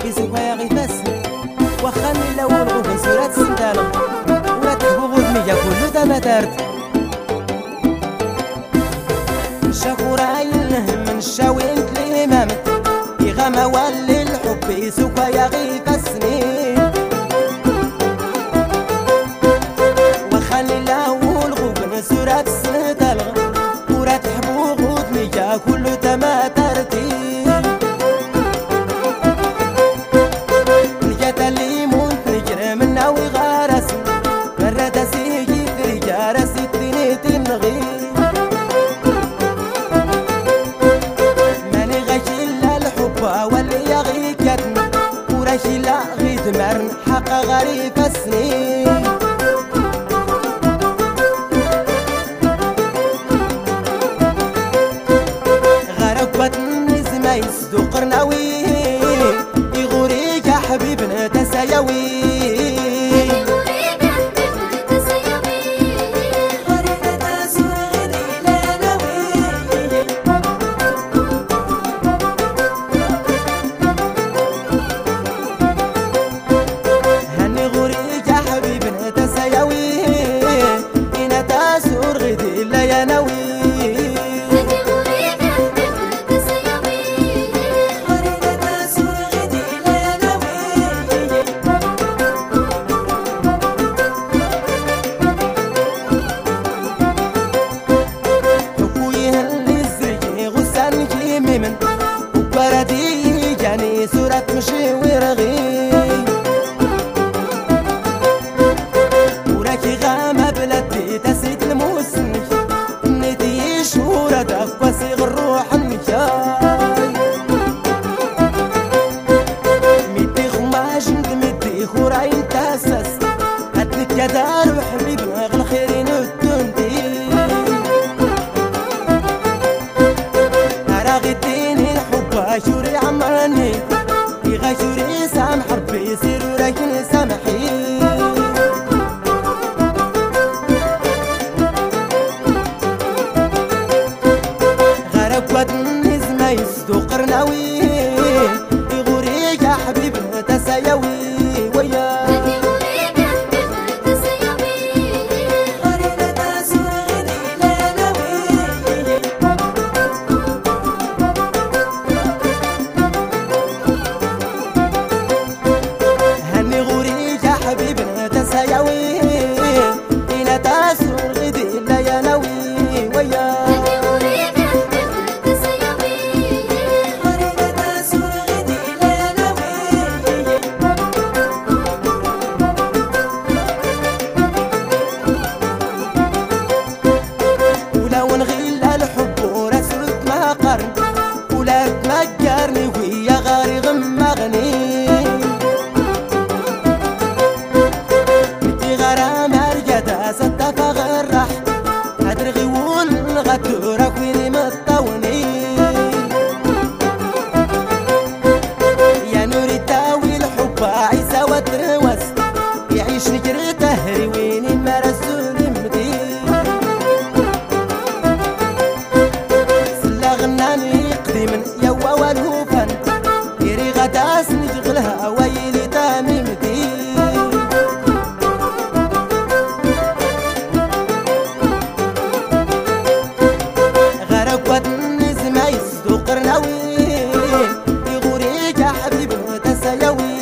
يسوق يا غي فاس وخاني الاول غوف سورات السندالة ولا تحبو غوف ميا كلو دا ما دارت شكورا يلهم من الشاوين الإمام يغامى والي الحب يسوق يا غي فاسني وخاني الاول غوف سورات السندالة ولا تحبو غوف ميا كلو دا ما دارتي مرن حق غريب السنين غرقت النزمة يسدو قرناوي يغوريك يا حبيبنا تسايوي وبردي جاني صورة مشي ورغي وراكي غامة بلدي تسيت الموسم ندي شهورة دقوسي الروح المكاي مدي خماج مدي خوراين تاسس هدنك يا دار وحبيب غل خيرين الدندي شوري عمرني يغشوري سامح ربي يصير ولكن سامحي غرقت النزمة يسدو قرناوي يغوريك يا حبيب تسايوي ويا حبيبنا تسايوي إنا تاسور غدي إلا يا نوي ويا ولو نغيل الحب ورسلت ما قرن ولا تمجرني ويا غاري غمغني غدورك ويني مطوني يا نوري تاوي الحب عيسى وتروس يعيش نجري تهري ويني ما رسولي مدي سلا غناني قديم يوا والهوفن يري غداس نشغلها ويلي تامي مدي قرناوي يغوريك يا حبيب تسايوي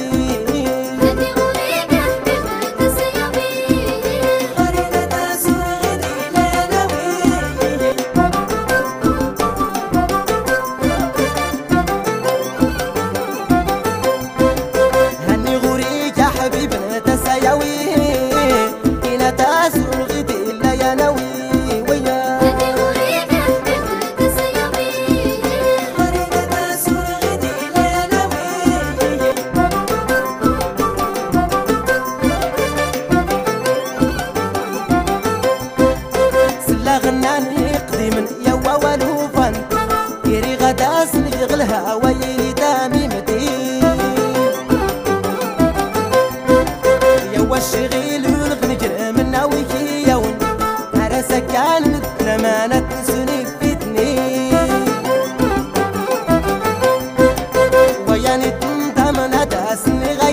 اسني